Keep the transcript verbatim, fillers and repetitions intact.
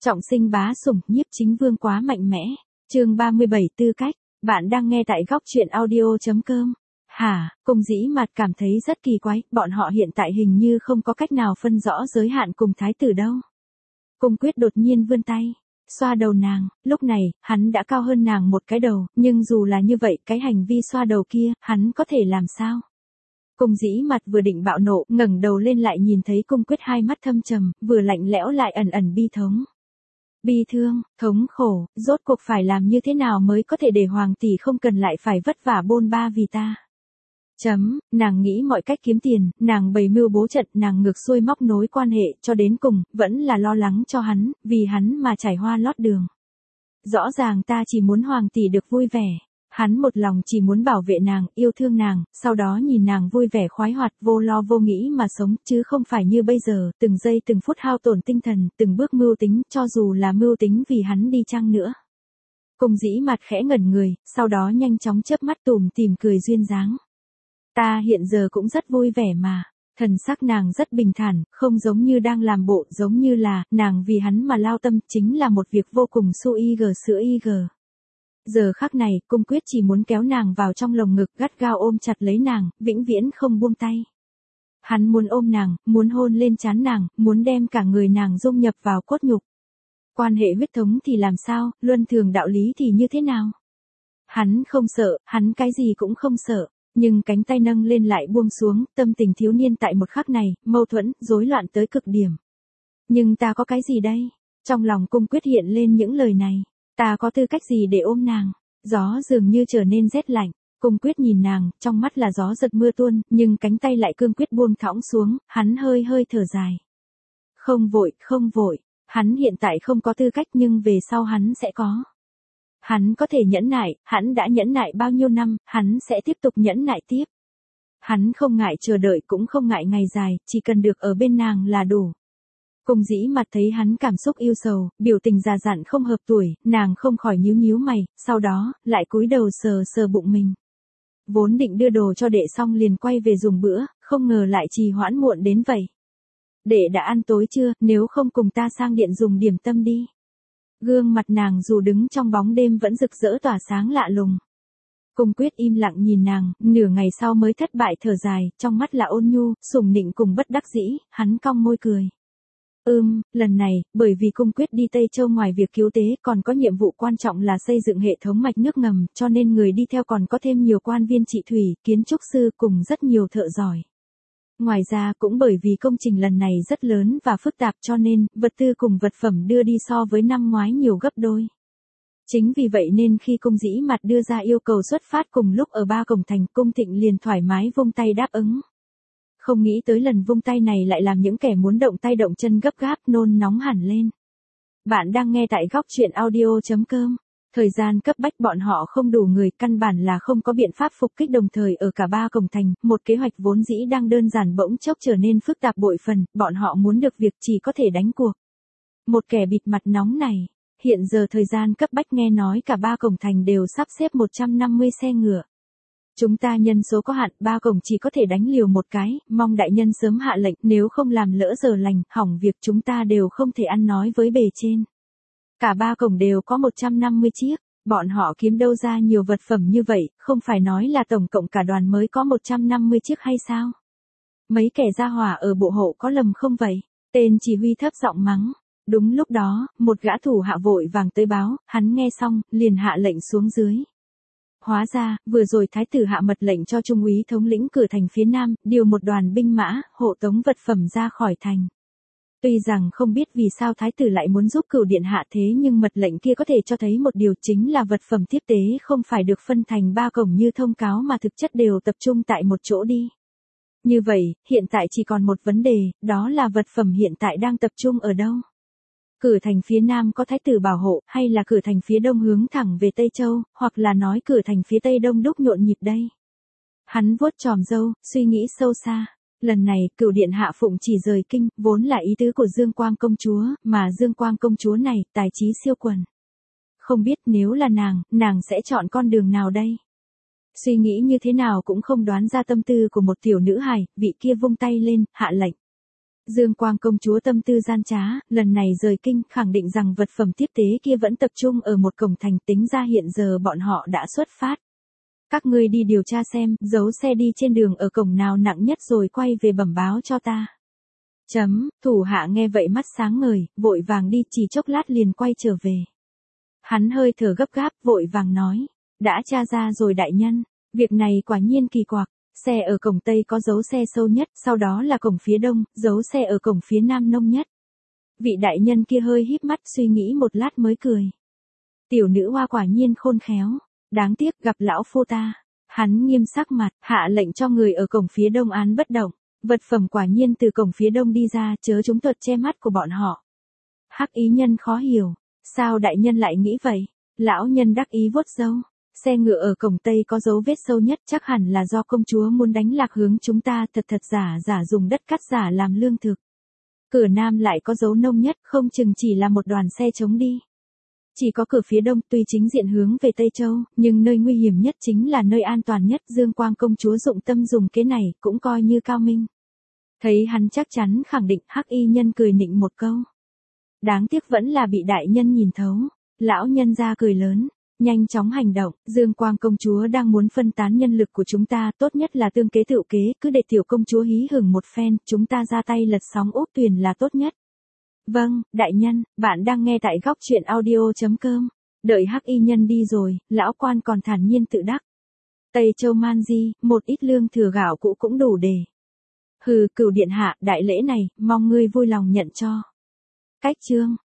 Trọng sinh bá sủng, nhiếp chính vương quá mạnh mẽ. Chương ba mươi bảy tư cách. Bạn đang nghe tại góc truyện audio chấm com. Hả, Cung Dĩ Mạt cảm thấy rất kỳ quái, bọn họ hiện tại hình như không có cách nào phân rõ giới hạn cùng thái tử đâu. Cung Quyết đột nhiên vươn tay, xoa đầu nàng, lúc này, hắn đã cao hơn nàng một cái đầu, nhưng dù là như vậy, cái hành vi xoa đầu kia, hắn có thể làm sao? Cung Dĩ Mạt vừa định bạo nộ, ngẩng đầu lên lại nhìn thấy Cung Quyết hai mắt thâm trầm, vừa lạnh lẽo lại ẩn ẩn bi thống. Bi thương, thống khổ, rốt cuộc phải làm như thế nào mới có thể để hoàng tỷ không cần lại phải vất vả bôn ba vì ta. Chấm, nàng nghĩ mọi cách kiếm tiền, nàng bày mưu bố trận, nàng ngược xuôi móc nối quan hệ, cho đến cùng, vẫn là lo lắng cho hắn, vì hắn mà trải hoa lót đường. Rõ ràng ta chỉ muốn hoàng tỷ được vui vẻ. Hắn một lòng chỉ muốn bảo vệ nàng, yêu thương nàng, sau đó nhìn nàng vui vẻ khoái hoạt, vô lo vô nghĩ mà sống, chứ không phải như bây giờ, từng giây từng phút hao tổn tinh thần, từng bước mưu tính, cho dù là mưu tính vì hắn đi chăng nữa. Cung Dĩ Mạt khẽ ngẩn người, sau đó nhanh chóng chớp mắt tủm tỉm cười duyên dáng. Ta hiện giờ cũng rất vui vẻ mà. Thần sắc nàng rất bình thản, không giống như đang làm bộ, giống như là, nàng vì hắn mà lao tâm, chính là một việc vô cùng su y gờ sữa y gờ. Giờ khắc này, Cung Quyết chỉ muốn kéo nàng vào trong lồng ngực, gắt gao ôm chặt lấy nàng, vĩnh viễn không buông tay. Hắn muốn ôm nàng, muốn hôn lên trán nàng, muốn đem cả người nàng dung nhập vào cốt nhục. Quan hệ huyết thống thì làm sao, luân thường đạo lý thì như thế nào? Hắn không sợ, hắn cái gì cũng không sợ, nhưng cánh tay nâng lên lại buông xuống, tâm tình thiếu niên tại một khắc này, mâu thuẫn, rối loạn tới cực điểm. Nhưng ta có cái gì đây? Trong lòng Cung Quyết hiện lên những lời này. Ta có tư cách gì để ôm nàng? Gió dường như trở nên rét lạnh. Cung Quyết nhìn nàng, trong mắt là gió giật mưa tuôn, nhưng cánh tay lại cương quyết buông thõng xuống, hắn hơi hơi thở dài. Không vội, không vội, hắn hiện tại không có tư cách nhưng về sau hắn sẽ có. Hắn có thể nhẫn nại, hắn đã nhẫn nại bao nhiêu năm, hắn sẽ tiếp tục nhẫn nại tiếp. Hắn không ngại chờ đợi cũng không ngại ngày dài, chỉ cần được ở bên nàng là đủ. Cung Dĩ Mạt thấy hắn cảm xúc yêu sầu, biểu tình già dặn không hợp tuổi, nàng không khỏi nhíu nhíu mày, sau đó, lại cúi đầu sờ sờ bụng mình. Vốn định đưa đồ cho đệ xong liền quay về dùng bữa, không ngờ lại trì hoãn muộn đến vậy. Đệ đã ăn tối chưa, nếu không cùng ta sang điện dùng điểm tâm đi. Gương mặt nàng dù đứng trong bóng đêm vẫn rực rỡ tỏa sáng lạ lùng. Cung Quyết im lặng nhìn nàng, nửa ngày sau mới thất bại thở dài, trong mắt là ôn nhu, sủng nịnh cùng bất đắc dĩ, hắn cong môi cười. Ừm, lần này, bởi vì Cung Quyết đi Tây Châu ngoài việc cứu tế còn có nhiệm vụ quan trọng là xây dựng hệ thống mạch nước ngầm, cho nên người đi theo còn có thêm nhiều quan viên trị thủy, kiến trúc sư cùng rất nhiều thợ giỏi. Ngoài ra cũng bởi vì công trình lần này rất lớn và phức tạp cho nên, vật tư cùng vật phẩm đưa đi so với năm ngoái nhiều gấp đôi. Chính vì vậy nên khi Cung Dĩ Mạt đưa ra yêu cầu xuất phát cùng lúc ở Ba Cổng Thành, Cung Thịnh liền thoải mái vung tay đáp ứng. Không nghĩ tới lần vung tay này lại làm những kẻ muốn động tay động chân gấp gáp nôn nóng hẳn lên. Bạn đang nghe tại góc truyện audio chấm com. Thời gian cấp bách bọn họ không đủ người, căn bản là không có biện pháp phục kích đồng thời ở cả Ba Cổng Thành, một kế hoạch vốn dĩ đang đơn giản bỗng chốc trở nên phức tạp bội phần, bọn họ muốn được việc chỉ có thể đánh cuộc. Một kẻ bịt mặt nóng này, hiện giờ thời gian cấp bách nghe nói cả Ba Cổng Thành đều sắp xếp một trăm năm mươi xe ngựa. Chúng ta nhân số có hạn, Ba Cổng chỉ có thể đánh liều một cái, mong đại nhân sớm hạ lệnh, nếu không làm lỡ giờ lành, hỏng việc chúng ta đều không thể ăn nói với bề trên. Cả Ba Cổng đều có một trăm năm mươi chiếc, bọn họ kiếm đâu ra nhiều vật phẩm như vậy, không phải nói là tổng cộng cả đoàn mới có một trăm năm mươi chiếc hay sao? Mấy kẻ gia hỏa ở bộ hộ có lầm không vậy? Tên chỉ huy thấp giọng mắng. Đúng lúc đó, một gã thủ hạ vội vàng tới báo, hắn nghe xong, liền hạ lệnh xuống dưới. Hóa ra, vừa rồi thái tử hạ mật lệnh cho trung úy thống lĩnh cửa thành phía nam, điều một đoàn binh mã, hộ tống vật phẩm ra khỏi thành. Tuy rằng không biết vì sao thái tử lại muốn giúp Cửu điện hạ thế nhưng mật lệnh kia có thể cho thấy một điều chính là vật phẩm tiếp tế không phải được phân thành ba cổng như thông cáo mà thực chất đều tập trung tại một chỗ đi. Như vậy, hiện tại chỉ còn một vấn đề, đó là vật phẩm hiện tại đang tập trung ở đâu? Cửa thành phía nam có thái tử bảo hộ, hay là cửa thành phía đông hướng thẳng về Tây Châu, hoặc là nói cửa thành phía tây đông đúc nhộn nhịp đây? Hắn vuốt chòm râu, suy nghĩ sâu xa. Lần này, Cửu điện hạ phụng chỉ rời kinh, vốn là ý tứ của Dương Quang công chúa, mà Dương Quang công chúa này, tài trí siêu quần. Không biết nếu là nàng, nàng sẽ chọn con đường nào đây? Suy nghĩ như thế nào cũng không đoán ra tâm tư của một tiểu nữ hài, vị kia vung tay lên, hạ lệnh. Dương Quang công chúa tâm tư gian trá, lần này rời kinh, khẳng định rằng vật phẩm tiếp tế kia vẫn tập trung ở một cổng thành, tính ra hiện giờ bọn họ đã xuất phát. Các ngươi đi điều tra xem, giấu xe đi trên đường ở cổng nào nặng nhất rồi quay về bẩm báo cho ta. Chấm, thủ hạ nghe vậy mắt sáng ngời, vội vàng đi, chỉ chốc lát liền quay trở về. Hắn hơi thở gấp gáp, vội vàng nói, đã tra ra rồi đại nhân, việc này quả nhiên kỳ quặc. Xe ở cổng Tây có dấu xe sâu nhất, sau đó là cổng phía Đông, dấu xe ở cổng phía Nam nông nhất. Vị đại nhân kia hơi híp mắt suy nghĩ một lát mới cười. Tiểu nữ hoa quả nhiên khôn khéo, đáng tiếc gặp lão phu ta. Hắn nghiêm sắc mặt, hạ lệnh cho người ở cổng phía Đông án bất động. Vật phẩm quả nhiên từ cổng phía Đông đi ra, chớ chúng thuật che mắt của bọn họ. Hắc ý nhân khó hiểu, sao đại nhân lại nghĩ vậy? Lão nhân đắc ý vuốt râu. Xe ngựa ở cổng Tây có dấu vết sâu nhất, chắc hẳn là do công chúa muốn đánh lạc hướng chúng ta, thật thật giả giả dùng đất cắt giả làm lương thực. Cửa Nam lại có dấu nông nhất, không chừng chỉ là một đoàn xe chống đi. Chỉ có cửa phía Đông tuy chính diện hướng về Tây Châu, nhưng nơi nguy hiểm nhất chính là nơi an toàn nhất. Dương Quang công chúa dụng tâm dùng kế này, cũng coi như cao minh. Thấy hắn chắc chắn khẳng định, hắc y nhân cười nịnh một câu. Đáng tiếc vẫn là bị đại nhân nhìn thấu. Lão nhân ra cười lớn. Nhanh chóng hành động, Dương Quang công chúa đang muốn phân tán nhân lực của chúng ta, tốt nhất là tương kế tựu kế, cứ để tiểu công chúa hí hửng một phen, chúng ta ra tay lật sóng úp thuyền là tốt nhất. Vâng, đại nhân, bạn đang nghe tại góc truyện audio.com. Đợi hắc y nhân đi rồi, lão quan còn thản nhiên tự đắc. Tây Châu man di, một ít lương thừa gạo cũ cũng đủ để. Hừ, cửu điện hạ, đại lễ này, mong ngươi vui lòng nhận cho. Cách chương.